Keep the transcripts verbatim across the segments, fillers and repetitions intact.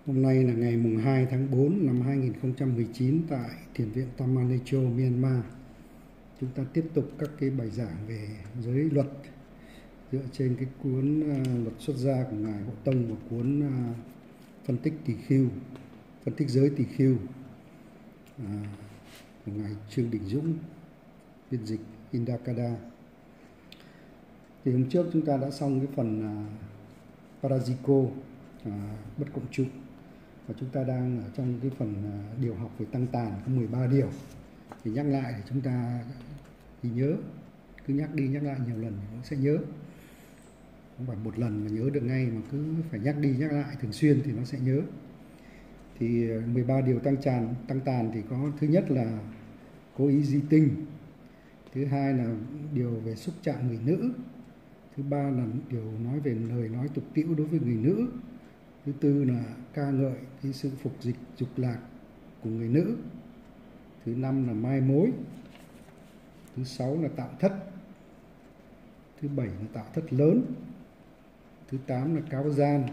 Hôm nay là ngày mùng hai tháng tư năm hai nghìn không trăm mười chín tại Thiền viện Tammanecho, Myanmar. Chúng ta tiếp tục các cái bài giảng về giới luật dựa trên cái cuốn uh, luật xuất gia của Ngài Hộ Tông và cuốn uh, phân tích tỳ khưu, phân tích giới tỳ khưu uh, của Ngài Trương Đình Dũng, biên dịch Indakada. Thì hôm trước chúng ta đã xong cái phần uh, Parajiko, uh, bất cộng trụ. Và chúng ta đang ở trong cái phần điều học về tăng tàn có mười ba điều. Thì nhắc lại để chúng ta thì nhớ, cứ nhắc đi nhắc lại nhiều lần nó sẽ nhớ. Không phải một lần mà nhớ được ngay, mà cứ phải nhắc đi nhắc lại thường xuyên thì nó sẽ nhớ. Thì mười ba điều tăng tràn, tăng tàn thì có thứ nhất là cố ý di tinh, thứ hai là điều về xúc chạm người nữ, thứ ba là điều nói về lời nói tục tĩu đối với người nữ, thứ tư là ca ngợi cái sự phục dịch dục lạc của người nữ, thứ năm là mai mối, thứ sáu là tạo thất, thứ bảy là tạo thất lớn, thứ tám là cáo gian,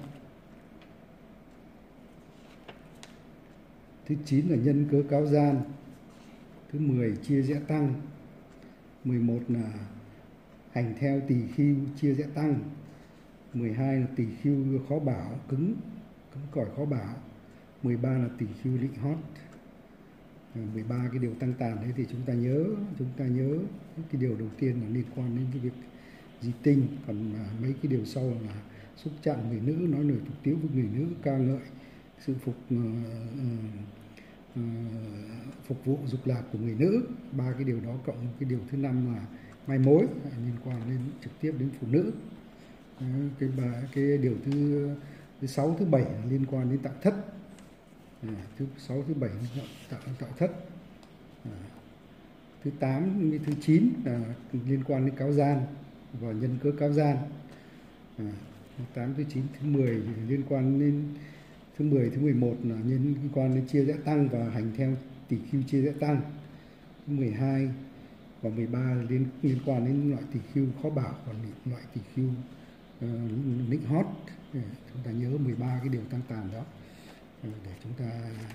thứ chín là nhân cớ cáo gian, thứ mười chia rẽ tăng, mười một là hành theo tỳ khưu chia rẽ tăng, mười hai là tỳ khưu khó bảo, cứng cứng cỏi khó bảo, mười ba là tỳ khưu định hót. mười ba cái điều tăng tàn đấy thì chúng ta nhớ, chúng ta nhớ cái điều đầu tiên là liên quan đến cái việc di tinh, còn mấy cái điều sau là xúc chạm người nữ, nói lời tục tiếu với người nữ, ca ngợi sự phục uh, uh, phục vụ dục lạc của người nữ. Ba cái điều đó cộng cái điều thứ năm là mai mối, liên quan đến trực tiếp đến phụ nữ. Cái ba cái điều thứ thứ sáu, thứ bảy là liên quan đến tạo thất. À, thứ sáu, thứ bảy là tạo tạo thất. À, thứ tám, thứ chín là liên quan đến cáo gian và nhân cớ cáo gian. À, thứ tám, thứ chín, thứ mười thì liên quan đến thứ mười, thứ mười một là liên quan đến chia rẽ tăng và hành theo tỳ khưu chia rẽ tăng. Thứ mười hai và mười ba là liên liên quan đến loại tỳ khưu khó bảo và loại tỳ khưu uh, nịnh hót. Để chúng ta nhớ mười ba cái điều tăng tàn đó để chúng ta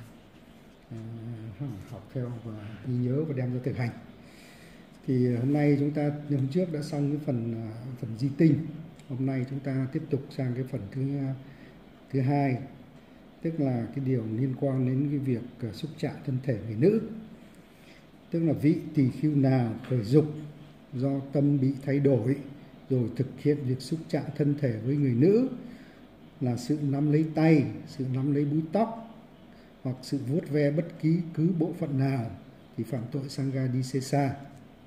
uh, học theo và ghi nhớ và đem ra thực hành. Thì hôm nay chúng ta hôm trước đã xong cái phần uh, phần di tinh. Hôm nay chúng ta tiếp tục sang cái phần thứ uh, thứ hai, tức là cái điều liên quan đến cái việc uh, xúc chạm thân thể người nữ. Tức là vị tỳ khưu nào khởi dục do tâm bị thay đổi rồi thực hiện việc xúc chạm thân thể với người nữ là sự nắm lấy tay, sự nắm lấy búi tóc hoặc sự vuốt ve bất kỳ cứ bộ phận nào thì phạm tội Sanghadisesa.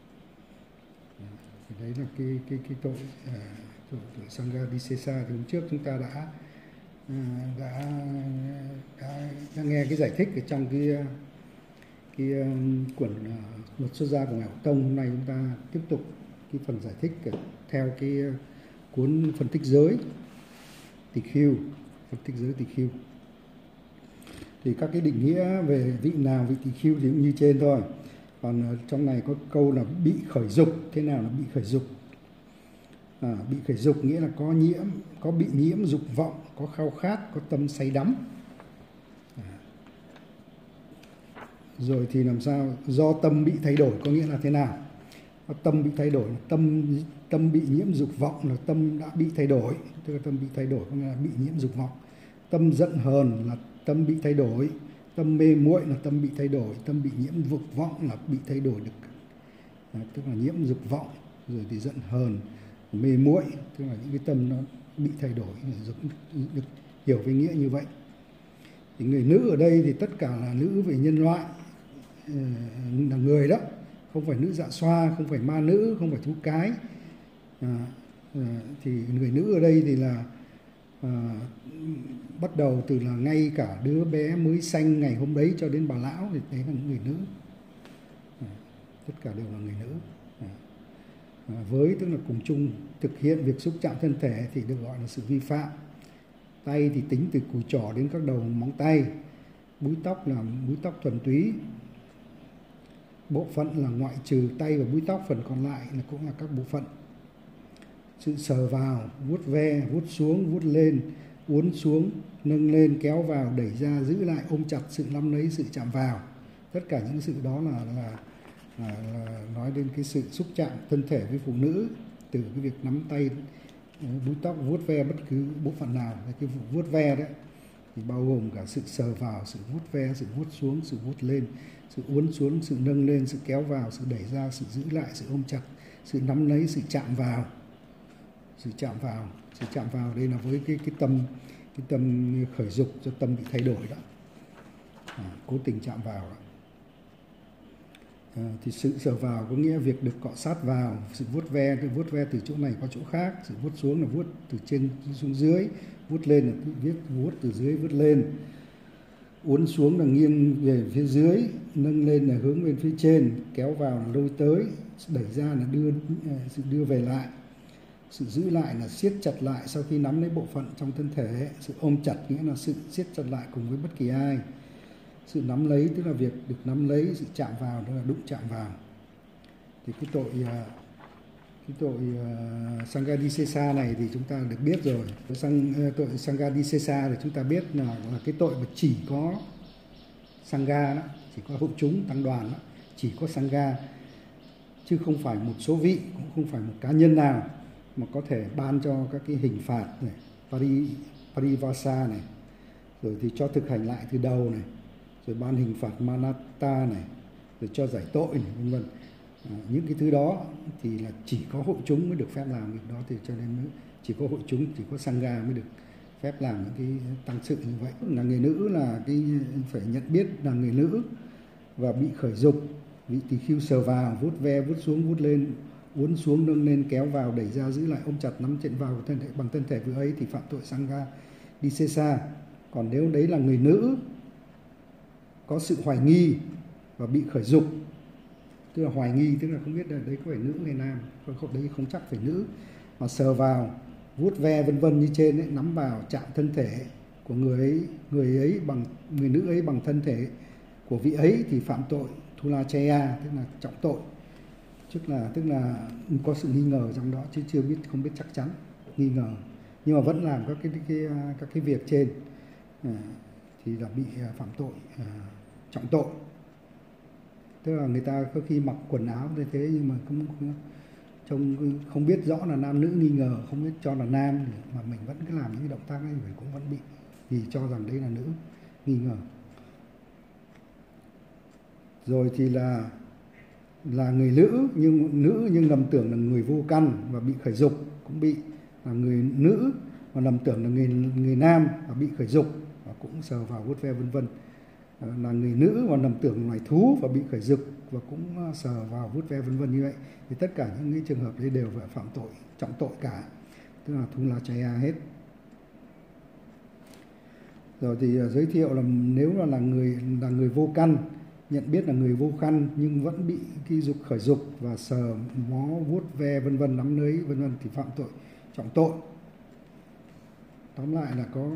Đấy là cái cái cái tội uh, tội, tội Sanghadisesa. Thì hôm trước chúng ta đã uh, đã, đã đã nghe cái giải thích ở trong cái cái uh, quyển uh, luật xuất gia của Ngài Hộ Tông. Hôm nay chúng ta tiếp tục cái phần giải thích theo cái uh, cuốn phân tích giới tỳ khưu, phân tích giới tỳ khưu. Thì các cái định nghĩa về vị nào vị tỳ khưu thì cũng như trên thôi. Còn uh, trong này có câu là bị khởi dục. Thế nào là bị khởi dục? À, bị khởi dục nghĩa là có nhiễm, có bị nhiễm dục vọng, có khao khát, có tâm say đắm. À. Rồi thì làm sao? Do tâm bị thay đổi có nghĩa là thế nào? Tâm bị thay đổi, tâm tâm bị nhiễm dục vọng là tâm đã bị thay đổi, tức là tâm bị thay đổi có nghĩa là bị nhiễm dục vọng. Tâm giận hờn là tâm bị thay đổi, tâm mê muội là tâm bị thay đổi, tâm bị nhiễm dục vọng là bị thay đổi được, à, tức là nhiễm dục vọng, rồi thì giận hờn, mê muội, tức là những cái tâm nó bị thay đổi, được, được hiểu với nghĩa như vậy. Thì người nữ ở đây thì tất cả là nữ về nhân loại, là người đó, không phải nữ dạ xoa, không phải ma nữ, không phải thú cái. À, à, thì người nữ ở đây thì là à, bắt đầu từ là ngay cả đứa bé mới sanh ngày hôm đấy cho đến bà lão thì đấy là người nữ. À, tất cả đều là người nữ. À, à, với tức là cùng chung thực hiện việc xúc chạm thân thể thì được gọi là sự vi phạm. Tay thì tính từ cùi trỏ đến các đầu móng tay. Búi tóc là búi tóc thuần túy. Bộ phận là ngoại trừ tay và búi tóc, phần còn lại là cũng là các bộ phận. Sự sờ vào, vuốt ve, vuốt xuống, vuốt lên uốn xuống, nâng lên, kéo vào, đẩy ra, giữ lại, ôm chặt, sự nắm lấy, sự chạm vào. Tất cả những sự đó là, là, là, là nói đến cái sự xúc chạm thân thể với phụ nữ, từ cái việc nắm tay, búi tóc, vuốt ve bất cứ bộ phận nào. Cái vụ vuốt ve đấy thì bao gồm cả sự sờ vào, sự vuốt ve, sự vuốt xuống, sự vuốt lên, sự uốn xuống, sự nâng lên, sự kéo vào, sự đẩy ra, sự giữ lại, sự ôm chặt, sự nắm lấy, sự chạm vào. Sự chạm vào, sự chạm vào đây là với cái cái tâm cái tâm khởi dục, cho tâm bị thay đổi đó, à, cố tình chạm vào đó. À, thì sự sờ vào có nghĩa việc được cọ sát vào, sự vuốt ve, cái vuốt ve từ chỗ này qua chỗ khác, sự vuốt xuống là vuốt từ trên xuống dưới, vuốt lên là viết vuốt từ dưới vuốt lên, uốn xuống là nghiêng về phía dưới, nâng lên là hướng về phía trên, kéo vào là lôi tới, đẩy ra là đưa sự đưa về lại, sự giữ lại là siết chặt lại sau khi nắm lấy bộ phận trong thân thể, sự ôm chặt nghĩa là sự siết chặt lại cùng với bất kỳ ai, sự nắm lấy tức là việc được nắm lấy, sự chạm vào tức là đụng chạm vào. Thì cái tội cái tội uh, Sanghadisesa này thì chúng ta được biết rồi. Sang tội Sanghadisesa thì chúng ta biết là, là cái tội mà chỉ có Sangha đó, chỉ có hội chúng tăng đoàn đó, chỉ có Sangha, chứ không phải một số vị, cũng không phải một cá nhân nào mà có thể ban cho các cái hình phạt này, pari, parivasa này, rồi thì cho thực hành lại từ đầu này, rồi ban hình phạt manata này, rồi cho giải tội này, vân vân. À, những cái thứ đó thì là chỉ có hội chúng mới được phép làm việc đó, thì cho nên chỉ có hội chúng, chỉ có Sangha mới được phép làm những cái tăng sự như vậy. Là người nữ là cái phải nhận biết là người nữ và bị khởi dục, vị tỳ khưu sờ vào, vuốt ve, vuốt xuống, vuốt lên, uốn xuống, nâng lên, kéo vào, đẩy ra, giữ lại, ôm chặt, nắm chặt vào thân thể bằng thân thể vừa ấy thì phạm tội Sanghadisesa. Còn nếu đấy là người nữ có sự hoài nghi và bị khởi dục, tức là hoài nghi, tức là không biết là đấy có phải nữ hay nam, không, đấy không chắc phải nữ, mà sờ vào, vuốt ve vân vân như trên ấy, nắm vào, chạm thân thể của người ấy, người ấy bằng người nữ ấy bằng thân thể của vị ấy thì phạm tội Thulachaya, tức là trọng tội, tức là tức là có sự nghi ngờ trong đó, chứ chưa biết, không biết chắc chắn, nghi ngờ nhưng mà vẫn làm các cái, cái, cái các cái việc trên, à, thì là bị phạm tội à, trọng tội. Tức là người ta có khi mặc quần áo như thế nhưng mà cũng trông không biết rõ là nam nữ, nghi ngờ không biết cho là nam mà mình vẫn cứ làm những cái động tác ấy, mình cũng vẫn bị, vì cho rằng đấy là nữ, nghi ngờ. Rồi thì là là người nữ nhưng nữ nhưng lầm tưởng là người vô căn và bị khởi dục, cũng bị là người nữ mà lầm tưởng là người người nam và bị khởi dục và cũng sờ vào vuốt ve vân vân. Là người nữ mà lầm tưởng là loài thú và bị khởi dục và cũng sờ vào vuốt ve vân vân như vậy, thì tất cả những cái trường hợp đấy đều phải phạm tội trọng tội cả, tức là Thulachaya hết. Rồi thì giới thiệu là nếu là, là người là người vô căn, nhận biết là người vô căn nhưng vẫn bị cái dục khởi dục và sờ mó vuốt ve vân vân, nắm lấy vân vân thì phạm tội trọng tội. Tóm lại là có,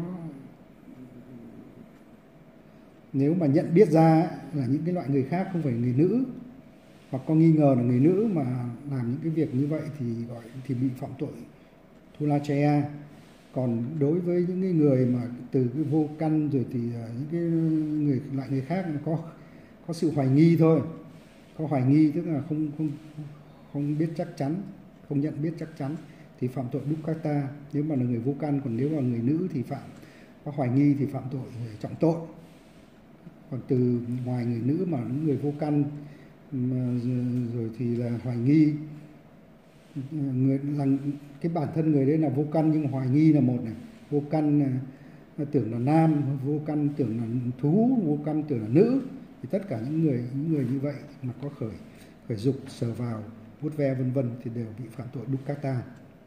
nếu mà nhận biết ra là những cái loại người khác không phải người nữ hoặc có nghi ngờ là người nữ mà làm những cái việc như vậy thì gọi thì bị phạm tội Thulachaya. Còn đối với những cái người mà từ cái vô căn rồi thì những cái người loại người khác có có sự hoài nghi thôi, có hoài nghi tức là không không không biết chắc chắn, không nhận biết chắc chắn thì phạm tội Dukkata nếu mà là người vô căn. Còn nếu là người nữ thì phạm có hoài nghi thì phạm tội trọng tội. Còn từ ngoài người nữ mà những người vô căn mà, rồi thì là hoài nghi, người là cái bản thân người đấy là vô căn nhưng hoài nghi là một này, vô căn là, tưởng là nam, vô căn tưởng là thú, vô căn tưởng là nữ, thì tất cả những người những người như vậy mà có khởi khởi dục sờ vào, vuốt ve vân vân thì đều bị phạm tội Dukkata.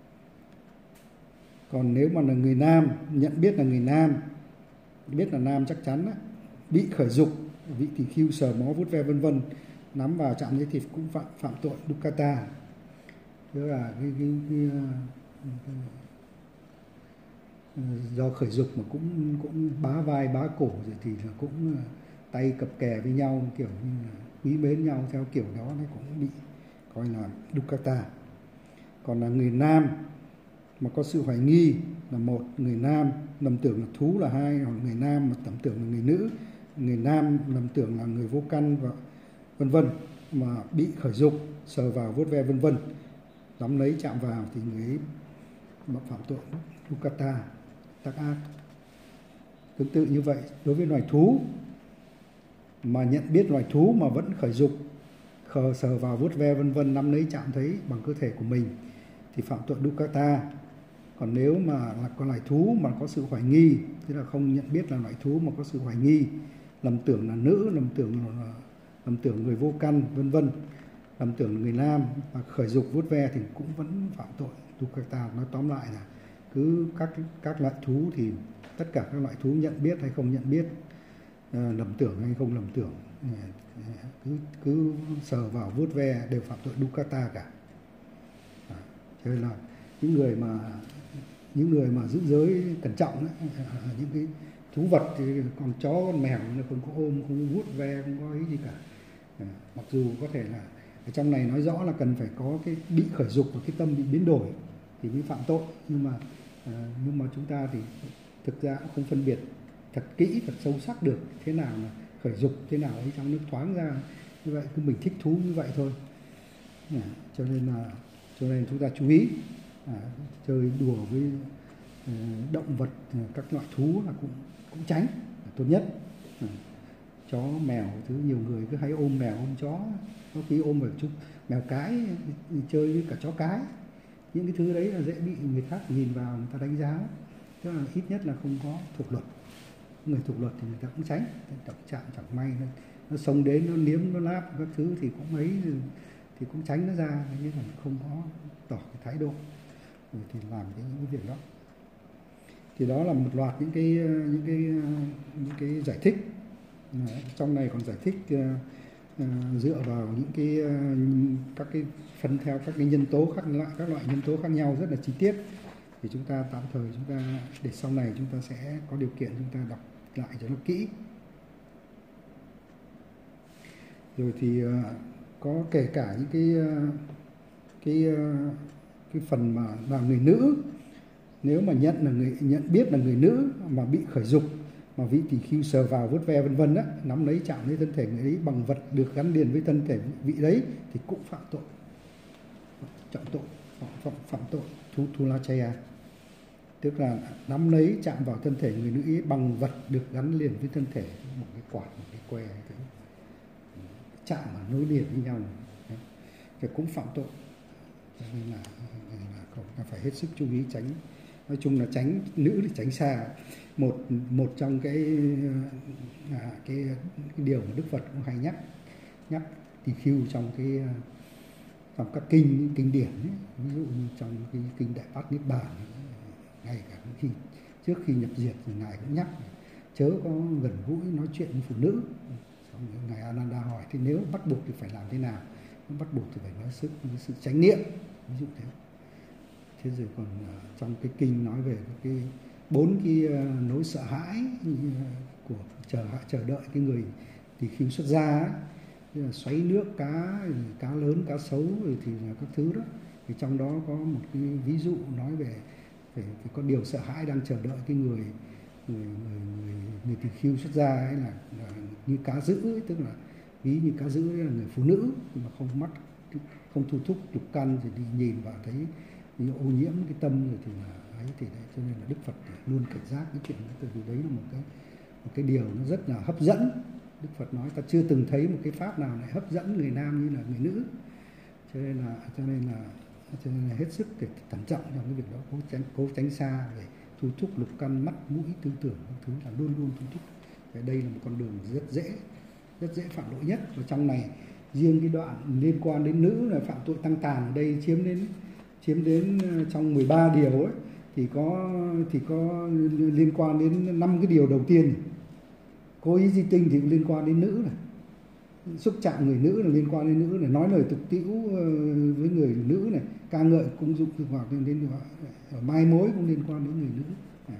Còn nếu mà là người nam, nhận biết là người nam, biết là nam chắc chắn đó, bị khởi dục, vị tỳ khưu sờ mó vuốt ve vân vân, nắm vào chạm như thì cũng phạm phạm tội Dukkata. Tức là cái, cái, cái, cái, cái do khởi dục mà cũng cũng bá vai bá cổ rồi thì là cũng tay cặp kè với nhau, kiểu như là quý mến nhau theo kiểu đó, nó cũng bị coi là Dukkata. Còn là người nam mà có sự hoài nghi là một, người nam lầm tưởng là thú là hai, hoặc người nam mà lầm tưởng là người nữ, người nam lầm tưởng là người vô căn và vân vân, mà bị khởi dục, sờ vào vuốt ve vân vân, nắm lấy chạm vào thì người ấy phạm tội Dukkata, tác ác. Tương tự như vậy, đối với loài thú mà nhận biết loài thú mà vẫn khởi dục, khờ sờ vào vuốt ve vân vân, nắm lấy chạm thấy bằng cơ thể của mình thì phạm tội Dukkata. Còn nếu mà là con loài thú mà có sự hoài nghi, tức là không nhận biết là loài thú mà có sự hoài nghi, lầm tưởng là nữ, lầm tưởng là lầm tưởng người vô căn vân vân, lầm tưởng là người nam và khởi dục vuốt ve thì cũng vẫn phạm tội Dukkata. Nói tóm lại là cứ các các loại thú thì tất cả các loại thú nhận biết hay không nhận biết, lầm tưởng hay không lầm tưởng, cứ cứ sờ vào vuốt ve đều phạm tội Dukkata cả. À, cho nên là những người mà những người mà giữ giới cẩn trọng ấy, những cái thú vật thì con chó con mèo nó không có ôm, không có vuốt ve, không có ý gì cả. À, mặc dù có thể là ở trong này nói rõ là cần phải có cái bị khởi dục và cái tâm bị biến đổi thì mới phạm tội, nhưng mà à, nhưng mà chúng ta thì thực ra cũng không phân biệt thật kỹ, thật sâu sắc được thế nào là khởi dục, thế nào ấy trong nước thoáng ra như vậy, cứ mình thích thú như vậy thôi. À, cho nên là cho nên chúng ta chú ý à, chơi đùa với uh, động vật, uh, các loại thú là cũng cũng tránh là tốt nhất. À, chó mèo thứ nhiều người cứ hay ôm mèo ôm chó, có khi ôm vào chút mèo cái chơi với cả chó cái, những cái thứ đấy là dễ bị người khác nhìn vào người ta đánh giá, tức là ít nhất là không có thuộc luật. Người thuộc luật thì người ta cũng tránh, động chạm chẳng may nó, nó xông đến nó liếm nó láp các thứ thì cũng ấy thì cũng tránh nó ra, nhưng mà không có tỏ cái thái độ rồi thì làm cái những cái việc đó. Thì đó là một loạt những cái những cái những cái giải thích. Đấy, trong này còn giải thích uh, uh, dựa vào những cái uh, các cái phân theo các cái nhân tố khác loại các loại nhân tố khác nhau rất là chi tiết, thì chúng ta tạm thời chúng ta để sau này chúng ta sẽ có điều kiện chúng ta đọc lại cho nó kỹ. Rồi thì uh, có kể cả những cái uh, cái uh, cái phần mà là người nữ, nếu mà nhận là người nhận biết là người nữ mà bị khởi dục, mà vị tỳ khưu sờ vào vuốt ve vân vân á, nắm lấy chạm lấy thân thể người ấy bằng vật được gắn liền với thân thể vị đấy thì cũng phạm tội, trọng tội, phạm, phạm, phạm tội thu thulachaya, tức là nắm lấy chạm vào thân thể người nữ ấy bằng vật được gắn liền với thân thể, một cái quạt, một cái que, cái chạm mà nối liền với nhau đấy, thì cũng phạm tội. Cho nên là, là phải hết sức chú ý tránh. Nói chung là tránh nữ thì tránh xa. Một một trong cái à, cái, cái điều mà Đức Phật cũng hay nhắc nhắc tỳ khưu trong cái trong các kinh kinh điển ấy. Ví dụ như trong cái kinh Đại Bát Niết Bàn, ngay cả khi trước khi nhập diệt thì ngài cũng nhắc chớ có gần gũi nói chuyện với phụ nữ. Xong ngài Ananda hỏi thì nếu bắt buộc thì phải làm thế nào? Nếu bắt buộc thì phải nói sức với sự chánh niệm, ví dụ thế. Thế rồi còn uh, trong cái kinh nói về cái bốn cái uh, nỗi sợ hãi uh, của chờ chờ đợi cái người tỳ khưu xuất gia ấy, như là xoáy nước cá, cá lớn, cá sấu rồi thì là các thứ đó. Thì trong đó có một cái ví dụ nói về phải, phải có điều sợ hãi đang chờ đợi cái người người người người, người tỳ khưu xuất gia ấy là, là như cá dữ ấy, tức là ví như cá dữ ấy là người phụ nữ nhưng mà không mắt không thu thúc lục căn thì đi nhìn vào thấy như ô nhiễm cái tâm rồi thì là ấy, thì đấy, cho nên là Đức Phật luôn cảnh giác cái chuyện đó, vì đấy là một cái một cái điều nó rất là hấp dẫn. Đức Phật nói ta chưa từng thấy một cái pháp nào lại hấp dẫn người nam như là người nữ, cho nên là cho nên là cho nên là hết sức để cẩn trọng trong cái việc đó, cố tránh cố tránh xa để thu thúc lục căn, mắt mũi tư tưởng các thứ là luôn luôn thu thúc. Và đây là một con đường rất dễ rất dễ phạm lỗi nhất. Và trong này riêng cái đoạn liên quan đến nữ là phạm tội tăng tàn ở đây chiếm đến chiếm đến trong mười ba điều ấy, thì có thì có liên quan đến năm cái điều đầu tiên. Cố ý di tinh thì liên quan đến nữ này, xúc chạm người nữ là liên quan đến nữ này, nói lời tục tĩu với người nữ này, ca ngợi cung dụng thực hoạt đến đến mai mối cũng liên quan đến người nữ. À.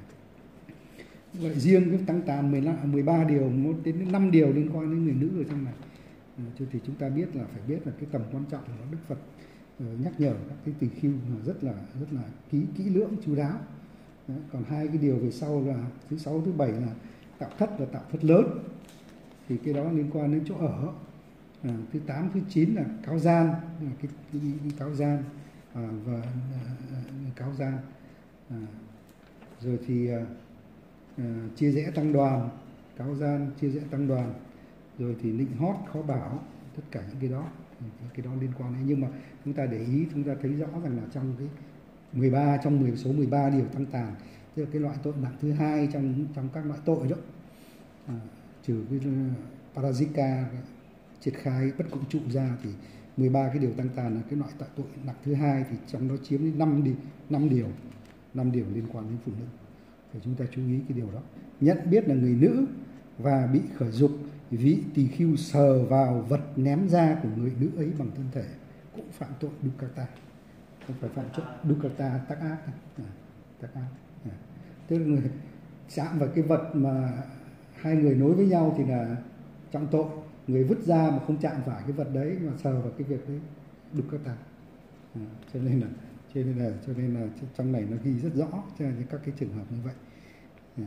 Vậy riêng cái tăng tàn mười ba điều, một đến năm điều liên quan đến người nữ ở trong này. À, thì chúng ta biết là phải biết là cái tầm quan trọng của Đức Phật nhắc nhở các cái tỳ khưu rất là rất là kỹ kỹ lưỡng chu đáo Đấy, còn hai cái điều về sau là thứ sáu thứ bảy là tạo thất và tạo thất lớn, thì cái đó liên quan đến chỗ ở. À, thứ tám thứ chín là cáo gian, cái, cái, cái, cái cáo gian à, và à, cáo gian à, rồi thì à, à, chia rẽ tăng đoàn, cáo gian chia rẽ tăng đoàn, rồi thì nịnh hót khó bảo, tất cả những cái đó cái đó liên quan đến. Nhưng mà chúng ta để ý, chúng ta thấy rõ rằng là trong cái mười ba trong mười số mười ba điều tăng tàn, tức là cái loại tội nặng thứ hai trong trong các loại tội đó, à, trừ cái parajika triệt khai bất cộng trụ ra, thì mười ba cái điều tăng tàn là cái loại tội nặng thứ hai, thì trong đó chiếm đến năm đi năm điều năm điều liên quan đến phụ nữ. Thì chúng ta chú ý cái điều đó. Nhận biết là người nữ và bị khởi dục, vị tỳ khưu sờ vào vật ném ra của người nữ ấy bằng thân thể cũng phạm tội dukkata, không phải phạm tội dukkata tác ác, à, tác ác. À. Tức là người chạm vào cái vật mà hai người nối với nhau thì là trọng tội, người vứt ra mà không chạm phải cái vật đấy mà sờ vào cái việc đấy dukkata. À, cho nên là cho nên là cho nên là trong này nó ghi rất rõ cho nên các cái trường hợp như vậy. À.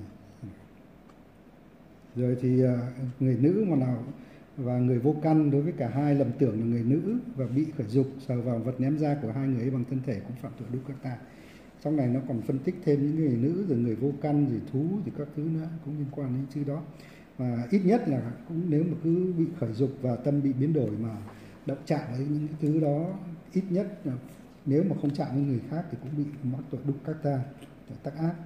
Rồi thì người nữ mà nào và người vô căn đối với cả hai lầm tưởng là người nữ và bị khởi dục sờ vào vật ném ra của hai người ấy bằng thân thể cũng phạm tội dukkata. Trong này nó còn phân tích thêm những người nữ rồi người vô căn rồi thú rồi các thứ nữa cũng liên quan đến chữ đó. Và ít nhất là cũng nếu mà cứ bị khởi dục và tâm bị biến đổi mà động chạm với những cái thứ đó, ít nhất là nếu mà không chạm với người khác thì cũng bị mắc tội dukkata, tội tác ác.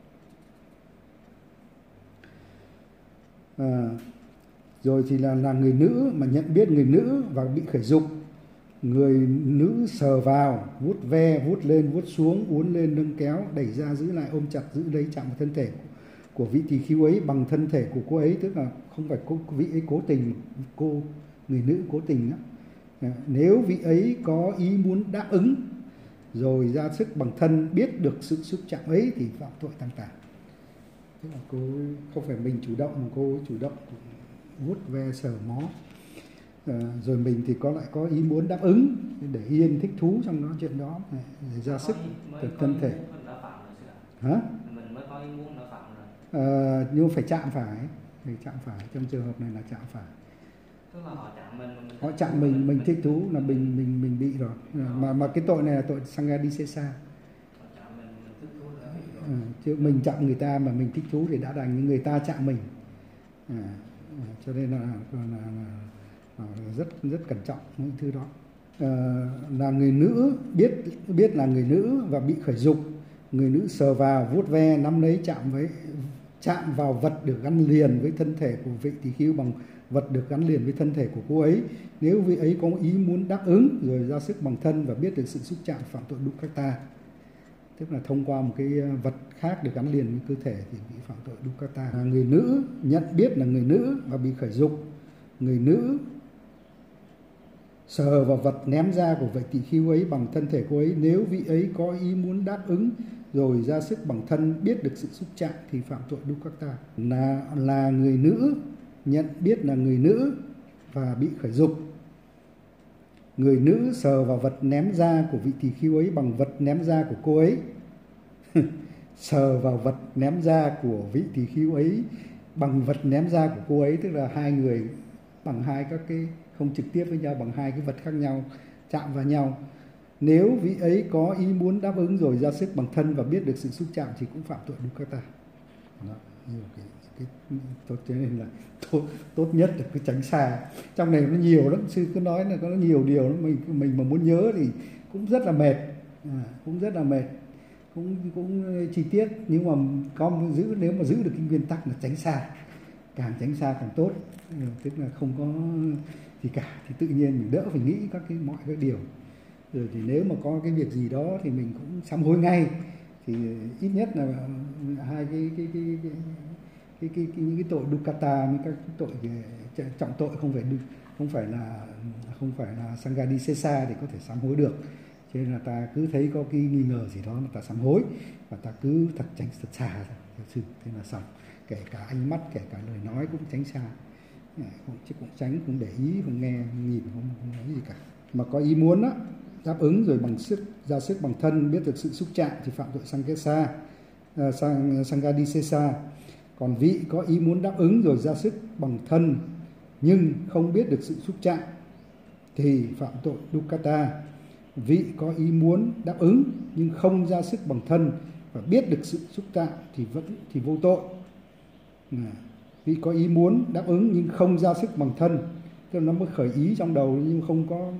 À, rồi thì là là người nữ mà nhận biết người nữ và bị khởi dục, người nữ sờ vào, vuốt ve, vuốt lên, vuốt xuống, uốn lên, nâng kéo, đẩy ra, giữ lại, ôm chặt, giữ lấy, chạm vào thân thể của vị tỳ khưu ấy bằng thân thể của cô ấy, tức là không phải cô vị ấy cố tình, cô người nữ cố tình đó. À, nếu vị ấy có ý muốn đáp ứng rồi ra sức bằng thân, biết được sự xúc chạm ấy thì phạm tội tăng tà. Tức là cô không phải mình chủ động mà cô chủ động vuốt ve sờ mó, à, rồi mình thì có lại có ý muốn đáp ứng để yên thích thú trong đó chuyện đó để ra sức từ thân thể. Hả? Mình mới có ý muốn đã phạm rồi. À, nhưng phải chạm phải, phải chạm phải, trong trường hợp này là chạm phải. Tức là họ chạm mình, mình họ chạm mình, mình, mình thích thú là mình mình mình bị rồi. À, mà mà cái tội này là tội sanghadisesa. À, chứ mình chạm người ta mà mình thích thú thì đã đành, nhưng người ta chạm mình, à, à, cho nên là, là, là, là, là rất rất cẩn trọng những thứ đó. À, là người nữ biết biết là người nữ và bị khởi dục, người nữ sờ vào, vuốt ve, nắm lấy, chạm với chạm vào vật được gắn liền với thân thể của vị tỳ khưu bằng vật được gắn liền với thân thể của cô ấy, nếu vị ấy có ý muốn đáp ứng rồi ra sức bằng thân và biết được sự xúc chạm phạm tội dukkata. Tức là thông qua một cái vật khác được gắn liền với cơ thể thì bị phạm tội dukkata. À, người nữ nhận biết là người nữ và bị khởi dục, người nữ sờ vào vật ném ra của vị tỳ khưu ấy bằng thân thể cô ấy, nếu vị ấy có ý muốn đáp ứng rồi ra sức bằng thân, biết được sự xúc chạm thì phạm tội dukkata. Là là người nữ nhận biết là người nữ và bị khởi dục, người nữ sờ vào vật ném ra của vị tỳ khưu ấy bằng vật ném ra của cô ấy. Sờ vào vật ném ra của vị tỳ khưu ấy bằng vật ném ra của cô ấy, tức là hai người bằng hai các cái, không trực tiếp với nhau, bằng hai cái vật khác nhau chạm vào nhau. Nếu vị ấy có ý muốn đáp ứng rồi ra sức bằng thân và biết được sự xúc chạm thì cũng phạm tội dukkata. Đó, nhiều cái, cái tốt, cho nên là tốt, tốt nhất là cứ tránh xa. Trong này nó nhiều lắm, sư cứ nói là có nhiều điều lắm, mình mình mà muốn nhớ thì cũng rất là mệt, à, cũng rất là mệt, cũng cũng chi tiết, nhưng mà có giữ, nếu mà giữ được cái nguyên tắc là tránh xa, càng tránh xa càng tốt, tức là không có gì cả thì tự nhiên mình đỡ phải nghĩ các cái mọi cái điều. Rồi thì nếu mà có cái việc gì đó thì mình cũng sám hối ngay, thì ít nhất là hai cái cái cái cái cái, cái, cái những cái tội dukkata với các tội trọng tội không phải không phải là không phải là sanghadisesa thì có thể sám hối được. Cho nên là ta cứ thấy có cái nghi ngờ gì đó là ta sám hối và ta cứ thật tránh thật xa thật sự, thế là xong. Kể cả ánh mắt, kể cả lời nói cũng tránh xa, không chứ cũng tránh, không để ý, không nghe, không nhìn, không, không nói gì cả. Mà có ý muốn á, đáp ứng rồi bằng sức, ra sức bằng thân, biết được sự xúc chạm thì phạm tội sanghesa. uh, sang Sanghadisesa. Còn vị có ý muốn đáp ứng rồi ra sức bằng thân nhưng không biết được sự xúc chạm thì phạm tội Dukkata. Vị có ý muốn đáp ứng nhưng không ra sức bằng thân và biết được sự xúc chạm thì vẫn thì vô tội. À, vị có ý muốn đáp ứng nhưng không ra sức bằng thân, tức là nó mới khởi ý trong đầu nhưng không có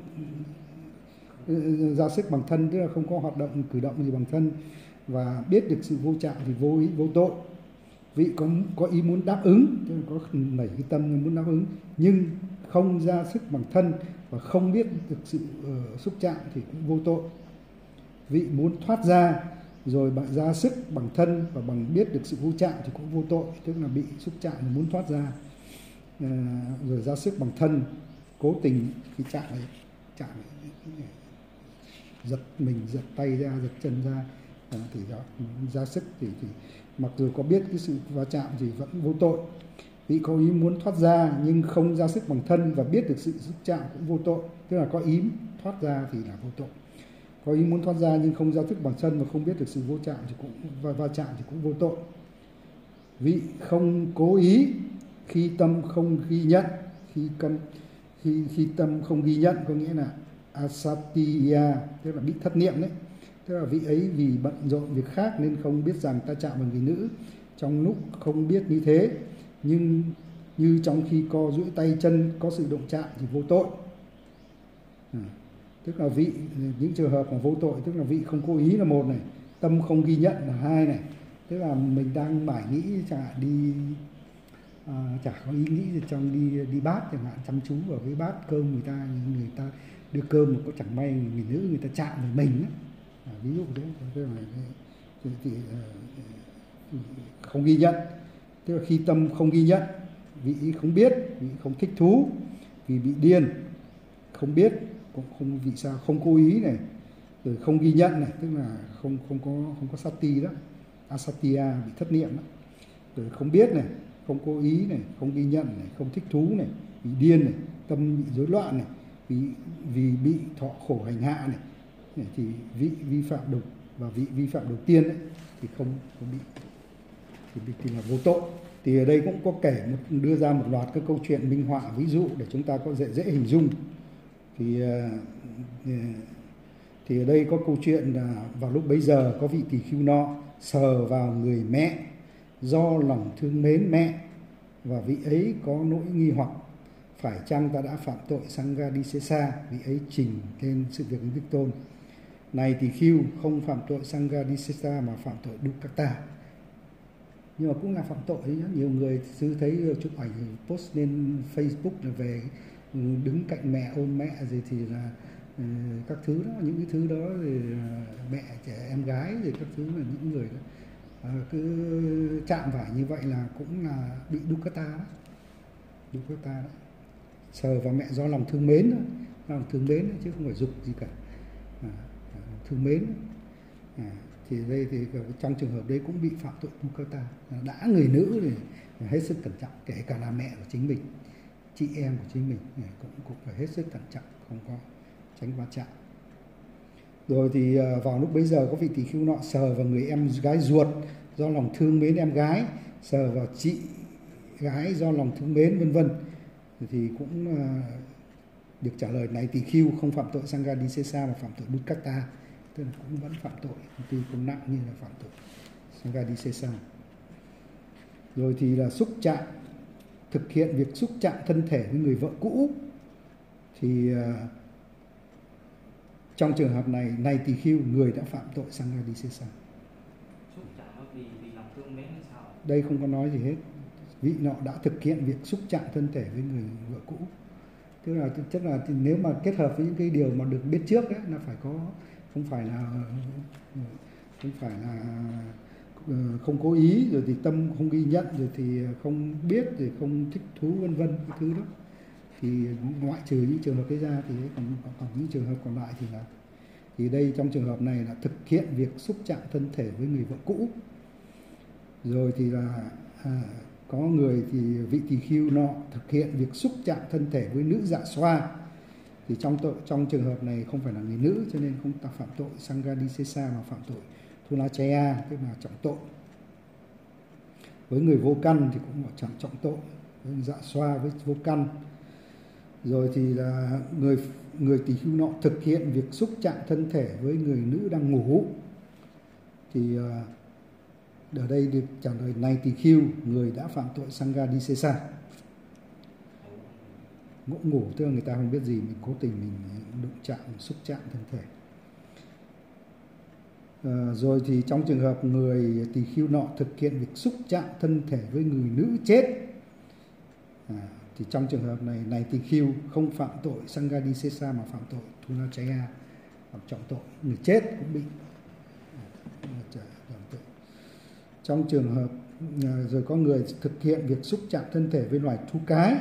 ra sức bằng thân, tức là không có hoạt động cử động gì bằng thân, và biết được sự vô chạm thì vô ý vô tội. Vị có có ý muốn đáp ứng, tức là có nảy cái tâm muốn đáp ứng nhưng không ra sức bằng thân và không biết được sự uh, xúc chạm thì cũng vô tội. Vị muốn thoát ra rồi bạn ra sức bằng thân và bằng biết được sự vô chạm thì cũng vô tội, tức là bị xúc chạm và muốn thoát ra, uh, rồi ra sức bằng thân, cố tình khi chạm ấy, chạm ấy, giật mình, giật tay ra, giật chân ra, uh, thì đó, ra sức thì, thì mặc dù có biết cái sự va chạm thì vẫn vô tội. Vị có ý muốn thoát ra nhưng không ra sức bằng thân và biết được sự xúc chạm cũng vô tội, tức là có ý thoát ra thì là vô tội. Có ý muốn thoát ra nhưng không ra sức bằng thân và không biết được sự vô chạm thì cũng va, va chạm thì cũng vô tội. Vị không cố ý khi tâm không ghi nhận, khi tâm khi khi tâm không ghi nhận có nghĩa là asatiya, tức là bị thất niệm đấy. Tức là vị ấy vì bận rộn việc khác nên không biết rằng ta chạm vào người nữ. Trong lúc không biết như thế, nhưng như trong khi co duỗi tay chân có sự động chạm thì vô tội. À, tức là vị, những trường hợp mà vô tội tức là vị không cố ý là một này, tâm không ghi nhận là hai này. Tức là mình đang mải nghĩ chẳng hạn đi à, chả có ý nghĩ gì trong đi đi bát chẳng hạn, chăm chú vào cái bát cơm người ta, người ta đưa cơm mà có chẳng may người nữ người ta chạm vào mình ấy. À, ví dụ thế, tức là thì, thì, uh, không ghi nhận. Tức là khi tâm không ghi nhận, vị không biết, vị không thích thú, vì bị điên, không biết, cũng không vì sao không cố ý này, rồi không ghi nhận này, tức là không không có không có sati đó, asatiya bị thất niệm đó, rồi không biết này, không cố ý này, không ghi nhận này, không thích thú này, bị điên này, tâm bị rối loạn này, vì vì bị thọ khổ hành hạ này, thì vị vi phạm đầu và vị vi phạm đầu tiên ấy, thì không không bị thì, bị, thì là vô tội. Thì ở đây cũng có kể một, đưa ra một loạt các câu chuyện minh họa ví dụ để chúng ta có dễ dễ hình dung. Thì thì ở đây có câu chuyện là vào lúc bấy giờ có vị tỳ khưu nọ sờ vào người mẹ do lòng thương mến mẹ, và vị ấy có nỗi nghi hoặc phải chăng ta đã phạm tội Sanghadisesa. Vị ấy trình lên sự việc với Đức Tôn: này tỳ khưu, không phạm tội Sanghadisesa mà phạm tội Dukkata. Nhưng mà cũng là phạm tội ấy. Nhiều người sư thấy chụp ảnh post lên Facebook là về đứng cạnh mẹ ôm mẹ rồi thì là uh, các thứ đó, những cái thứ đó thì uh, mẹ trẻ em gái rồi các thứ là những người đó uh, cứ chạm phải như vậy là cũng là bị Dukkata đó. Dukkata đó. Sờ vào mẹ do lòng thương mến đó. Lòng thương mến đó, chứ không phải dục gì cả. À, thương mến đó. À, thì đây thì trong trường hợp đấy cũng bị phạm tội Dukkata. Đã người nữ thì hết sức cẩn trọng, kể cả là mẹ của chính mình, chị em của chính mình cũng cũng phải hết sức cẩn trọng, không có tránh va chạm. Rồi thì vào lúc bấy giờ có vị tỳ khưu nọ sờ vào người em gái ruột do lòng thương mến em gái, sờ vào chị gái do lòng thương mến, vân vân, thì cũng được trả lời: này tỳ khưu, không phạm tội Sanghadisesa mà phạm tội Dukkata, tức là cũng vẫn phạm tội, tuy không nặng như là phạm tội Sanghadisesa. Rồi thì là xúc chạm, thực hiện việc xúc chạm thân thể với người vợ cũ. Thì uh, trong trường hợp này, này tỳ khưu, người đã phạm tội Sanghadisesa. Xúc chạm vì, vì lòng thương mến hay sao? Đây không có nói gì hết. Vị nọ đã thực hiện việc xúc chạm thân thể với người vợ cũ. Tức là tức là nếu mà kết hợp với những cái điều mà được biết trước đấy, là phải có, không phải là không phải là không cố ý, rồi thì tâm không ghi nhận, rồi thì không biết, rồi không thích thú, vân vân cái thứ đó. Thì ngoại trừ những trường hợp ấy ra thì còn, còn những trường hợp còn lại thì là thì đây trong trường hợp này là thực hiện việc xúc chạm thân thể với người vợ cũ. Rồi thì là à, có người thì vị tỳ khưu nọ thực hiện việc xúc chạm thân thể với nữ dạ xoa. Thì trong tội, trong trường hợp này không phải là người nữ, cho nên không ta phạm tội Sanghadisesa mà phạm tội Thulachaya, tức là trọng tội. với người vô căn thì cũng là chẳng trọng tội, dạ xoa với vô căn. Rồi thì là người người tỳ khưu nọ thực hiện việc xúc chạm thân thể với người nữ đang ngủ, thì uh, ở đây được trả lời này tỳ khưu, người đã phạm tội Sanghadisesa. Ngủ ngủ tức là người ta không biết gì, mình cố tình mình đụng chạm, xúc chạm thân thể. À, rồi thì trong trường hợp người tỳ khưu nọ thực hiện việc xúc chạm thân thể với người nữ chết, à, thì trong trường hợp này này tỳ khưu không phạm tội Sanghadisesa mà phạm tội Thunachaya, phạm trọng tội, người chết cũng bị. Trong trường hợp à, rồi có người thực hiện việc xúc chạm thân thể với loài thú cái,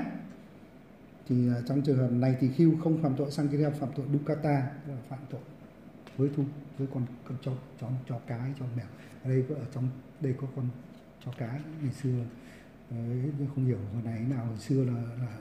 thì à, trong trường hợp này tỳ khưu không phạm tội Sanghadisesa, phạm tội Dukkata, phạm tội với thú, với con con chó chó chó cái, chó mèo. Ở đây có ở trong đây có con chó cái ngày xưa, đấy, không hiểu hồi này nào, hồi xưa là, là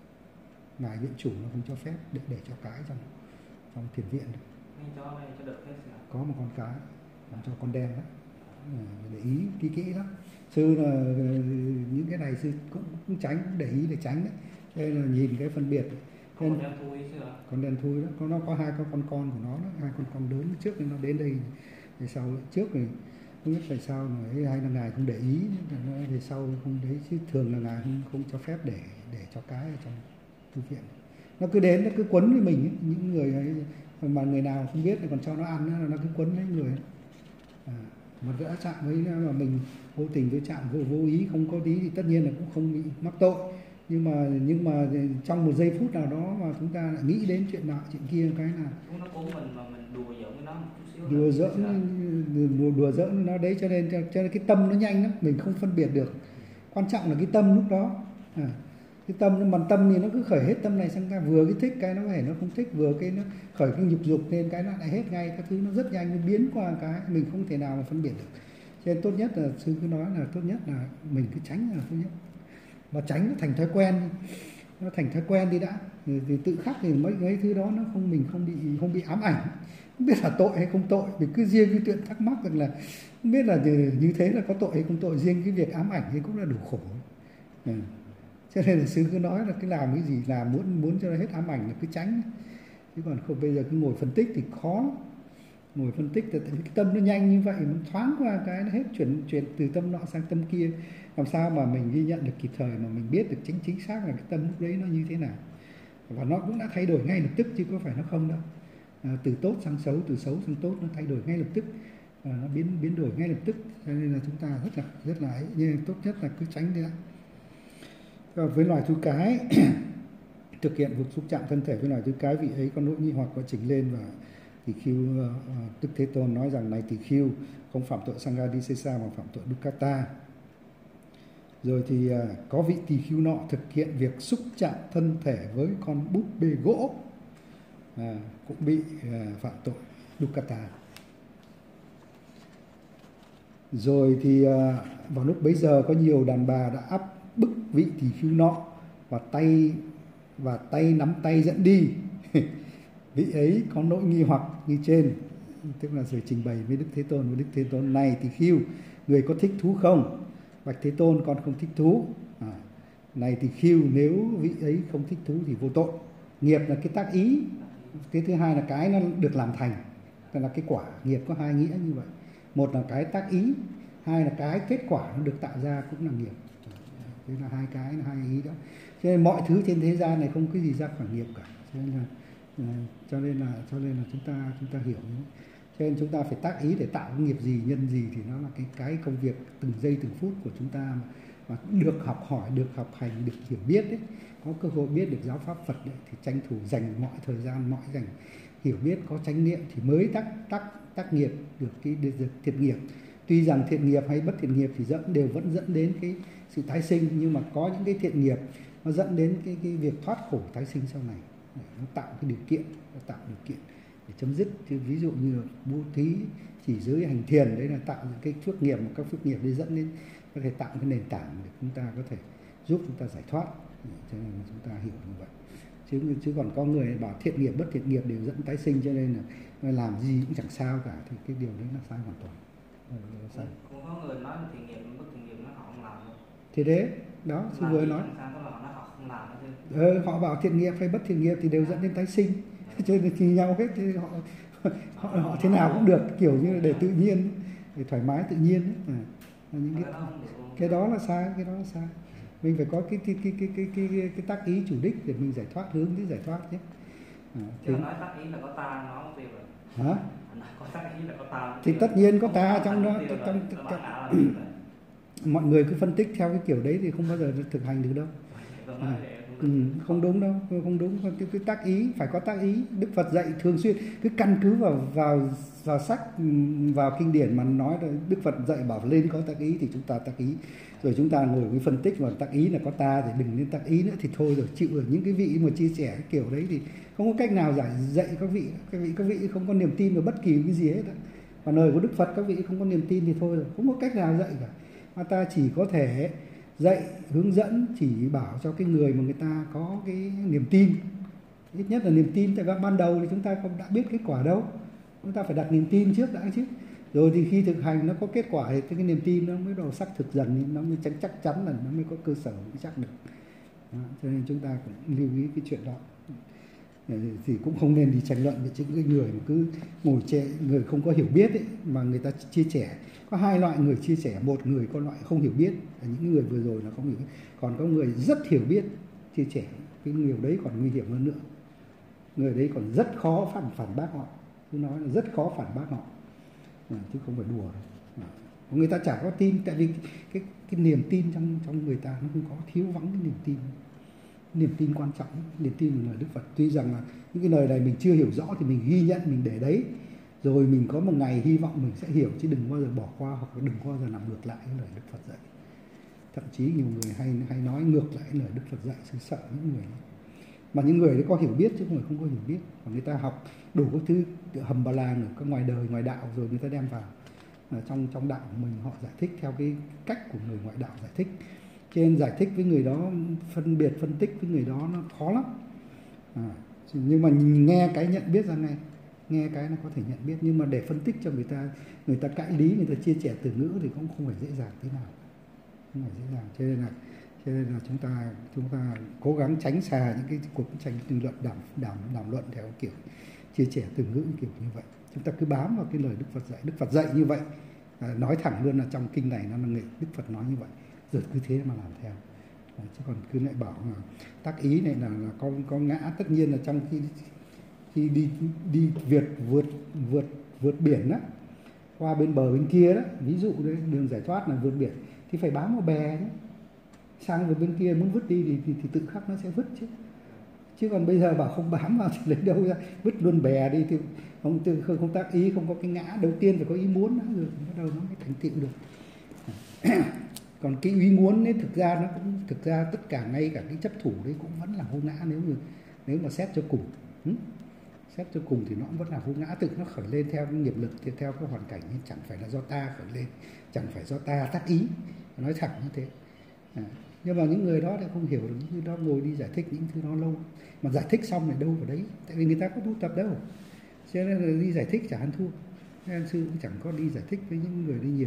ngài viện chủ nó không cho phép để để chó cái trong trong thiền viện. Chó này cho được hết rồi. Có một con cái làm cho con đen đó, để ý kỹ kỹ lắm. Sư là những cái này sư cũng, cũng tránh, để ý để tránh đấy. Đây là nhìn cái phân biệt. Con đen thui chứ ạ? Con đen thui đó, có nó có hai con con con của nó, đó, hai con con lớn trước nên nó đến đây, thì sau trước thì không biết tại sao mà hay là ngài không để ý, thì sau không đấy, chứ thường là ngài không, không cho phép để để cho cái ở trong thư viện. Nó cứ đến nó cứ quấn với mình ấy. Những người ấy, mà người nào không biết thì còn cho nó ăn nữa, nó cứ quấn lấy người ấy. À, mà đã chạm với mà mình vô tình với chạm vô, vô ý không có tí thì tất nhiên là cũng không bị mắc tội. Nhưng mà nhưng mà trong một giây phút nào đó mà chúng ta lại nghĩ đến chuyện nọ chuyện kia, cái là nó cố mình mà mình đùa giỡn với nó một chút xíu, đùa giỡn đùa, đùa giỡn nó đấy, cho nên cho, cho nên cái tâm nó nhanh lắm, mình không phân biệt được. Quan trọng là cái tâm lúc đó, à, cái tâm, mà tâm thì nó cứ khởi hết tâm này sang ta, vừa cái thích cái nó phải nó không thích, vừa cái nó khởi cái nhục dục nên cái nó lại hết ngay, các thứ nó rất nhanh, nó biến qua cái mình không thể nào mà phân biệt được. Cho nên tốt nhất là sư cứ nói là tốt nhất là mình cứ tránh là tốt nhất. Mà tránh nó thành thói quen, nó thành thói quen đi đã, thì, thì tự khắc thì mấy cái thứ đó nó không, mình không bị không bị ám ảnh, không biết là tội hay không tội. Mình cứ riêng cái chuyện thắc mắc rằng là không biết là như thế là có tội hay không tội, riêng cái việc ám ảnh thì cũng là đủ khổ. Ừ. Cho nên là sư cứ nói là cái làm cái gì làm muốn muốn cho nó hết ám ảnh là cứ tránh, chứ còn không bây giờ cứ ngồi phân tích thì khó. Ngồi phân tích thì cái tâm nó nhanh như vậy, nó thoáng qua cái nó hết chuyển chuyển từ tâm nọ sang tâm kia, làm sao mà mình ghi nhận được kịp thời mà mình biết được chính chính xác là cái tâm lúc đấy nó như thế nào, và nó cũng đã thay đổi ngay lập tức chứ có phải nó không đâu. À, từ tốt sang xấu, từ xấu sang tốt nó thay đổi ngay lập tức, à, nó biến biến đổi ngay lập tức, cho nên là chúng ta rất là rất là ấy, nhưng tốt nhất là cứ tránh đi đã. Với loài thú cái thực hiện việc xúc chạm thân thể với loài thú cái, vị ấy có nỗi nghi hoặc có chỉnh lên, và tỳ khưu uh, Đức Thế Tôn nói rằng này tỳ khưu không phạm tội Sanghadisesa mà phạm tội Dukkata. Rồi thì uh, có vị tỳ khưu nọ thực hiện việc xúc chạm thân thể với con búp bê gỗ, à, cũng bị uh, phạm tội Dukkata. Rồi thì uh, vào lúc bấy giờ có nhiều đàn bà đã áp bức vị tỳ khưu nọ và tay và tay nắm tay dẫn đi. Vị ấy có nỗi nghi hoặc như trên, tức là rồi trình bày với Đức Thế Tôn. Với Đức Thế Tôn này tỳ khưu, người có thích thú không? Bạch Thế Tôn, con không thích thú. À, này tỳ khưu, nếu vị ấy không thích thú thì vô tội. Nghiệp là cái tác ý, cái thứ hai là cái nó được làm thành, tức là cái quả. Nghiệp có hai nghĩa như vậy, một là cái tác ý, hai là cái kết quả nó được tạo ra cũng là nghiệp. Thế là hai cái, là hai ý đó. Cho nên mọi thứ trên thế gian này không cái gì ra khỏi nghiệp cả. Cho nên là cho nên là cho nên là chúng ta chúng ta hiểu như. Cho nên chúng ta phải tác ý để tạo cái nghiệp gì, nhân gì, thì nó là cái cái công việc từng giây từng phút của chúng ta mà, mà được học hỏi, được học hành, được hiểu biết đấy, có cơ hội biết được giáo pháp Phật đấy, thì tranh thủ dành mọi thời gian, mọi dành hiểu biết, có chánh niệm thì mới tác tác tác nghiệp được cái được, được thiện nghiệp. Tuy rằng thiện nghiệp hay bất thiện nghiệp thì dẫn đều vẫn dẫn đến cái sự tái sinh, nhưng mà có những cái thiện nghiệp nó dẫn đến cái cái việc thoát khổ tái sinh sau này. Nó tạo cái điều kiện, nó tạo điều kiện để chấm dứt. Chứ ví dụ như bố thí, chỉ giới, hành thiền, đấy là tạo những cái phước nghiệp, mà các phước nghiệp đấy dẫn đến có thể tạo cái nền tảng để chúng ta có thể giúp chúng ta giải thoát. Cho nên là chúng ta hiểu như vậy. Chứ chứ còn có người bảo thiện nghiệp bất thiện nghiệp đều dẫn tái sinh, cho nên là làm gì cũng chẳng sao cả, thì cái điều đấy là sai hoàn toàn. Sai. Cũng có người nói thiện nghiệp bất thiện nghiệp nó họ không làm. Thì đấy, đó sư vừa nói. Ừ, họ bảo thiện nghiệp hay bất thiện nghiệp thì đều dẫn đến tái sinh, cho nên thì nhau hết, thì họ, họ họ thế nào cũng được, kiểu như là để tự nhiên, để thoải mái tự nhiên ấy. À, những cái, cái đó là sai, cái đó là sai. Mình phải có cái cái cái cái cái cái, cái, cái tác ý chủ đích để mình giải thoát, hướng tới giải thoát chứ. À, thì nói tác ý là có ta nó không việc rồi. Hả? Có tác ý là có ta. Thì tất nhiên có ta trong đó, trong, trong, trong, trong mọi người cứ phân tích theo cái kiểu đấy thì không bao giờ thực hành được đâu. À, ừ, không đúng đâu, không đúng. Cái, cái tác ý phải có tác ý. Đức Phật dạy thường xuyên cứ căn cứ vào vào vào sách, vào kinh điển mà nói là Đức Phật dạy bảo lên có tác ý thì chúng ta tác ý, rồi chúng ta ngồi với phân tích mà tác ý là có ta thì đừng nên tác ý nữa thì thôi rồi, chịu rồi. Những cái vị mà chia sẻ cái kiểu đấy thì không có cách nào giải dạy các vị. Các vị các vị không có niềm tin vào bất kỳ cái gì hết. Và lời của Đức Phật các vị không có niềm tin thì thôi rồi, không có cách nào dạy cả. Mà ta chỉ có thể dạy, hướng dẫn, chỉ bảo cho cái người mà người ta có cái niềm tin. Ít nhất là niềm tin, tại ban đầu thì chúng ta không đã biết kết quả đâu. Chúng ta phải đặt niềm tin trước đã chứ. Rồi thì khi thực hành nó có kết quả thì cái niềm tin nó mới đầu xác thực dần, nó mới chắc, chắc chắn là nó mới có cơ sở vững chắc được. Đó, cho nên chúng ta cũng lưu ý cái chuyện đó. Thì cũng không nên đi tranh luận với những người mà cứ ngồi chê, người không có hiểu biết ấy, mà người ta chia sẻ. Có hai loại người chia sẻ, một người có loại không hiểu biết, những người vừa rồi là không hiểu biết, còn có người rất hiểu biết chia sẻ, cái người đấy còn nguy hiểm hơn nữa. Người đấy còn rất khó phản phản bác họ, tôi nói là rất khó phản bác họ, à, chứ không phải đùa. À, người ta chả có tin, tại vì cái cái niềm tin trong trong người ta nó không có, thiếu vắng cái niềm tin. Niềm tin quan trọng, niềm tin là lời Đức Phật. Tuy rằng là những cái lời này mình chưa hiểu rõ thì mình ghi nhận, mình để đấy, rồi mình có một ngày hy vọng mình sẽ hiểu, chứ đừng bao giờ bỏ qua, hoặc đừng bao giờ làm ngược lại cái lời Đức Phật dạy. Thậm chí nhiều người hay hay nói ngược lại lời Đức Phật dạy, sự sợ những người ấy. Mà những người đấy có hiểu biết chứ không phải không có hiểu biết. Và người ta học đủ các thứ hầm bà làng ở các ngoài đời, ngoài đạo, rồi người ta đem vào ở trong trong đạo của mình, họ giải thích theo cái cách của người ngoại đạo giải thích. Cho nên giải thích với người đó, phân biệt, phân tích với người đó nó khó lắm. À, nhưng mà nghe cái nhận biết ra ngay, nghe cái nó có thể nhận biết, nhưng mà để phân tích cho người ta, người ta cãi lý, người ta chia sẻ từ ngữ thì cũng không phải dễ dàng thế nào, không phải dễ dàng. Cho nên là, cho nên là chúng ta chúng ta cố gắng tránh xa những cái cuộc tranh luận đàm đàm đàm luận theo kiểu chia sẻ từ ngữ kiểu như vậy. Chúng ta cứ bám vào cái lời Đức Phật dạy. Đức Phật dạy như vậy, à, nói thẳng luôn là trong kinh này nó là nghệ Đức Phật nói như vậy, rồi cứ thế mà làm theo. À, chứ còn cứ lại bảo là tác ý này là, là có có ngã. Tất nhiên là trong khi khi đi đi Việt vượt vượt vượt biển đó, qua bên bờ bên kia đó, ví dụ đấy, đường giải thoát là vượt biển thì phải bám vào bè đấy. Sang về bên kia muốn vứt đi thì, thì, thì tự khắc nó sẽ vứt chứ. Chứ còn bây giờ bảo không bám vào thì lấy đâu ra, vứt luôn bè đi thì không, không, không tác ý, không có cái ngã. Đầu tiên phải có ý muốn đó, rồi bắt đầu nó mới thành tựu được. Còn cái ý muốn ấy, thực ra nó cũng thực ra tất cả, ngay cả cái chấp thủ đấy cũng vẫn là vô ngã, nếu như nếu mà xét cho cùng. Ừ? Xét cho cùng thì nó cũng vẫn là vô ngã, tự nó khởi lên theo cái nghiệp lực, theo cái hoàn cảnh, nhưng chẳng phải là do ta khởi lên, chẳng phải do ta tác ý, nói thẳng như thế. À, nhưng mà những người đó thì không hiểu được, những thứ đó ngồi đi giải thích những thứ đó lâu, mà giải thích xong này đâu vào đấy, tại vì người ta có tu tập đâu, cho nên là đi giải thích chả ăn thua. Nên sư cũng chẳng có đi giải thích với những người đi nhiều.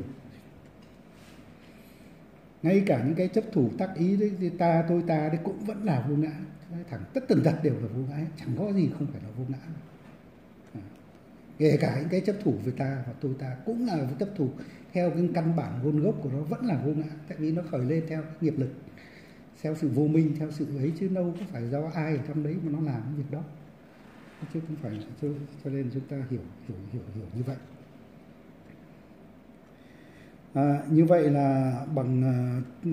Ngay cả những cái chấp thủ tác ý đấy, thì ta tôi ta đấy cũng vẫn là vô ngã. Thẳng tất tần tật đều là vô ngã, chẳng có gì không phải là vô ngã. À, kể cả những cái chấp thủ về ta và tôi ta cũng là chấp thủ theo cái căn bản ngôn gốc của nó, vẫn là vô ngã, tại vì nó khởi lên theo nghiệp lực, theo sự vô minh, theo sự ấy, chứ đâu có phải do ai ở trong đấy mà nó làm cái việc đó, chứ không phải. Cho, cho nên chúng ta hiểu hiểu hiểu hiểu như vậy. À, như vậy là bằng uh,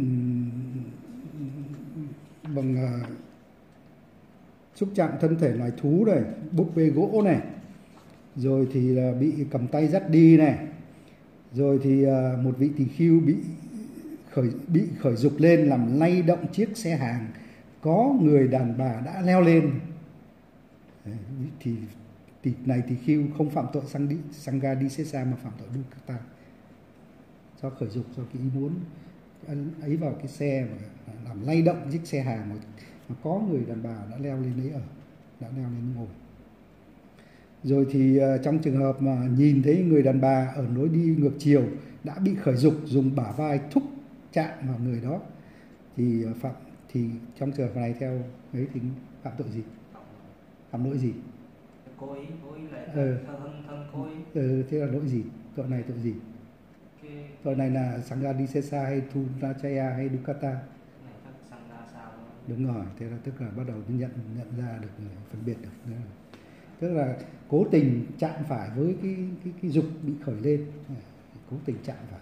bằng uh, xúc chạm thân thể loài thú này, búp bê gỗ này, rồi thì là bị cầm tay dắt đi này, rồi thì uh, một vị tỳ khưu bị khởi bị khởi dục lên làm lay động chiếc xe hàng, có người đàn bà đã leo lên. Đấy, thì tỳ này tỳ khưu không phạm tội sang đi sangha đi sesa mà phạm tội dukkata, do khởi dục, do cái ý muốn ấy vào cái xe mà làm lay động chiếc xe hàng, mà, mà có người đàn bà đã leo lên đấy ở, đã leo lên ngồi. Rồi thì uh, trong trường hợp mà nhìn thấy người đàn bà ở lối đi ngược chiều đã bị khởi dục, dùng bả vai thúc chạm vào người đó, thì phạm thì trong trường hợp này theo ấy thì phạm tội gì? Phạm lỗi gì? Cố ý, cố ý là Ừ. thân thân thân cố ý. Ừ, thế là lỗi gì? Tội này tội gì? Cái Tội này là Sanghadisesa hay Thulachaya hay Dukkata? này chắc sang ra sao đó. Đúng rồi, thế là tức là bắt đầu nhận nhận ra được, phân biệt được. Tức là cố tình chạm phải với cái cái cái dục bị khởi lên, cố tình chạm phải,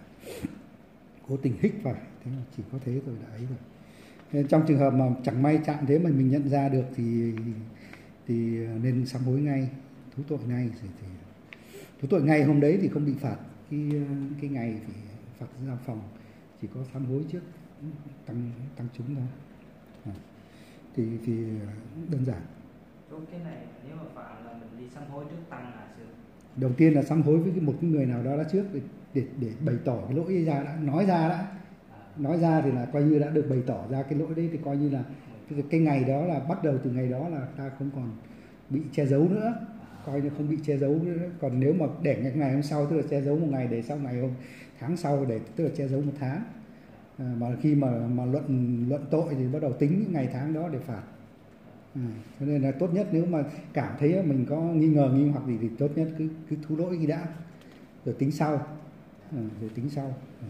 cố tình hích phải, thế là chỉ có thế thôi đã ấy rồi. Nên trong trường hợp mà chẳng may chạm thế mà mình nhận ra được thì thì nên sám hối ngay, thú tội ngay. Thì, thì thú tội ngay hôm đấy thì không bị phạt cái cái ngày thì phạt giam phòng, chỉ có sám hối trước tăng tăng chúng thôi. À, thì thì đơn giản. Rồi cái này nếu mà phạm là mình đi sám hối trước tăng à sư? Đầu tiên là sám hối với một cái người nào đó đã trước để để, để bày tỏ cái lỗi ấy ra đã, nói ra đã. À. Nói ra thì là coi như đã được bày tỏ ra cái lỗi đấy, thì coi như là cái, cái ngày đó là bắt đầu từ ngày đó là ta không còn bị che giấu nữa, coi như không bị che giấu nữa. Còn nếu mà để ngày hôm sau tức là che giấu một ngày, để sau ngày hôm tháng sau để tức là che giấu một tháng. À, mà khi mà mà luận luận tội thì bắt đầu tính những ngày tháng đó để phạt. À, cho nên là tốt nhất nếu mà cảm thấy mình có nghi ngờ nghi hoặc gì thì tốt nhất cứ cứ thú lỗi đi đã, rồi tính sau. À, rồi tính sau. À.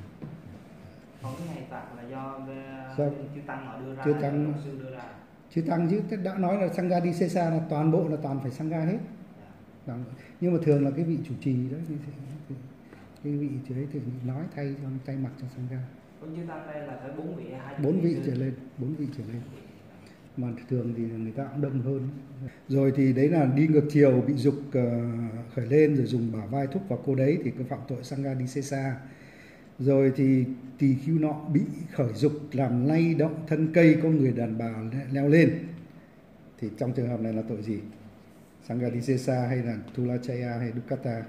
Còn cái ngày phạt là do Sao? chư tăng họ đưa ra, Chư tăng sư đưa ra. Chư tăng chứ đã nói là Sanghadisesa là toàn bộ là toàn phải Sangha hết. Đó. Nhưng mà thường là cái vị chủ trì đó, cái vị đấy thì nói thay cho tay mặt cho Sangha. Còn chư tăng đây là phải bốn vị hay hai bốn vị trở lên, bốn vị trở lên. Mà thường thì người ta cũng đông hơn. Rồi thì đấy là đi ngược chiều, bị dục uh, khởi lên rồi dùng bả vai thúc vào cô đấy thì có phạm tội Sanghadisesa. Rồi thì tỳ khưu nọ bị khởi dục làm lay động thân cây có người đàn bà leo lên, thì trong trường hợp này là tội gì? Sanghadisesa hay là Thulachaya hay Dukkata?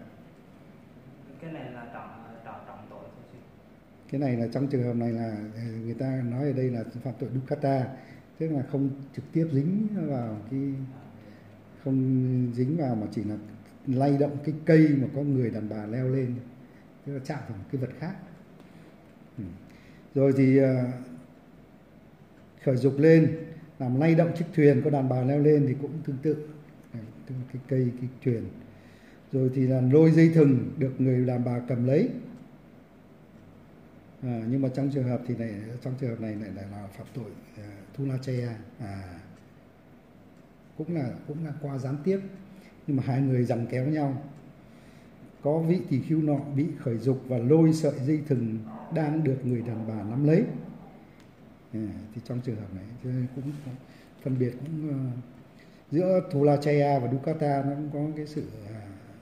Cái này là trọng trọng trọng tội thôi chứ. Cái này là trong trường hợp này là người ta nói ở đây là phạm tội Dukkata, tức là không trực tiếp dính vào cái, không dính vào mà chỉ là lay động cái cây mà có người đàn bà leo lên, tức là chạm vào một cái vật khác. Ừ. Rồi thì uh, khởi dục lên làm lay động chiếc thuyền có đàn bà leo lên thì cũng tương tự, tức là cái cây, cái thuyền. Rồi thì là lôi dây thừng được người đàn bà cầm lấy. À, nhưng mà trong trường hợp thì này, trong trường hợp này lại là, là phạm tội uh, Thulachaya, à, cũng là cũng là qua gián tiếp, nhưng mà hai người giằng kéo nhau. Có vị tỳ khưu nọ bị khởi dục và lôi sợi dây thừng đang được người đàn bà nắm lấy. À, thì trong trường hợp này cho nên cũng phân biệt cũng uh, giữa Thulachaya và Dukkata nó cũng có cái sự uh,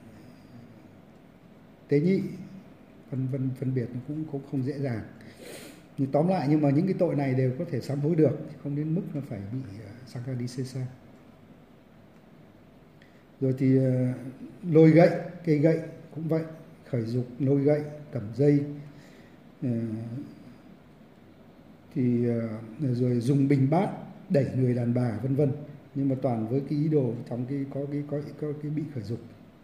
tế nhị, phân phân phân biệt nó cũng cũng không dễ dàng. Nhưng tóm lại, nhưng mà những cái tội này đều có thể sám hối được, không đến mức nó phải bị uh, Sanghadisesa. Rồi thì uh, lôi gậy, cây gậy cũng vậy, khởi dục lôi gậy, cầm dây, uh, thì uh, rồi dùng bình bát đẩy người đàn bà vân vân, nhưng mà toàn với cái ý đồ trong cái có cái có, có cái bị khởi dục.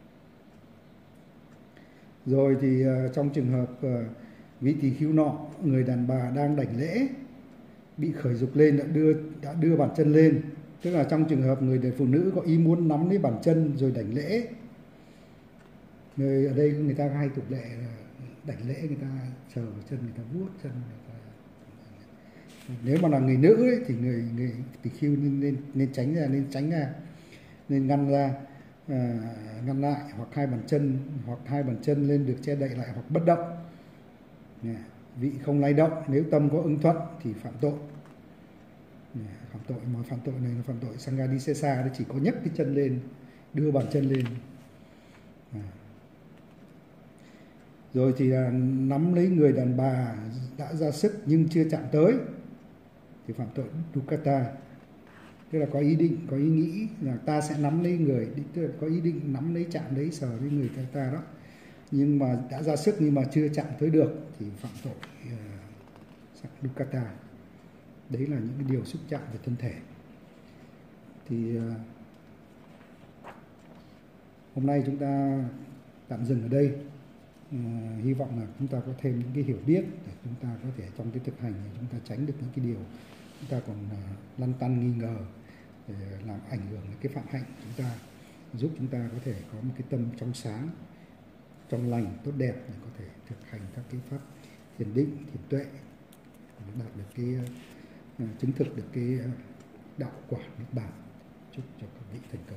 Rồi thì uh, trong trường hợp uh, vị tỳ khưu nọ, người đàn bà đang đảnh lễ bị khởi dục lên, đã đưa đã đưa bàn chân lên, tức là trong trường hợp người phụ nữ có ý muốn nắm lấy bàn chân rồi đảnh lễ. Người ở đây người ta hay tục lệ là đảnh lễ, người ta sờ vào chân, người ta vuốt chân, người ta... Nếu mà là người nữ ấy, thì người người tỳ khưu nên, nên nên tránh ra, nên tránh ra, nên ngăn ra, à, ngăn lại, hoặc hai bàn chân hoặc hai bàn chân lên được che đậy lại hoặc bất động. Yeah. Vị không lay động, nếu tâm có ưng thuận thì phạm tội. Yeah. Phạm tội mà phạm tội này là phạm tội Sanghadisesa, nó chỉ có nhấc cái chân lên, đưa bàn chân lên. À. Rồi thì là nắm lấy người đàn bà đã ra sức nhưng chưa chạm tới thì phạm tội Dukkata, tức là có ý định, có ý nghĩ là ta sẽ nắm lấy người, tức là có ý định nắm lấy, chạm lấy, sờ lấy người ta, ta đó, nhưng mà đã ra sức nhưng mà chưa chạm tới được thì phạm tội uh, Dukkata. Đấy là những cái điều xúc chạm về thân thể. Thì uh, hôm nay chúng ta tạm dừng ở đây. À, hy vọng là chúng ta có thêm những cái hiểu biết để chúng ta có thể trong cái thực hành này chúng ta tránh được những cái điều chúng ta còn à, lăn tăn nghi ngờ để làm ảnh hưởng đến cái phạm hạnh của chúng ta, giúp chúng ta có thể có một cái tâm trong sáng, trong lành, tốt đẹp để có thể thực hành các cái pháp thiền định, thiền tuệ, đạt được cái uh, chứng thực được cái uh, đạo quả niết bàn. Chúc cho các vị thành công.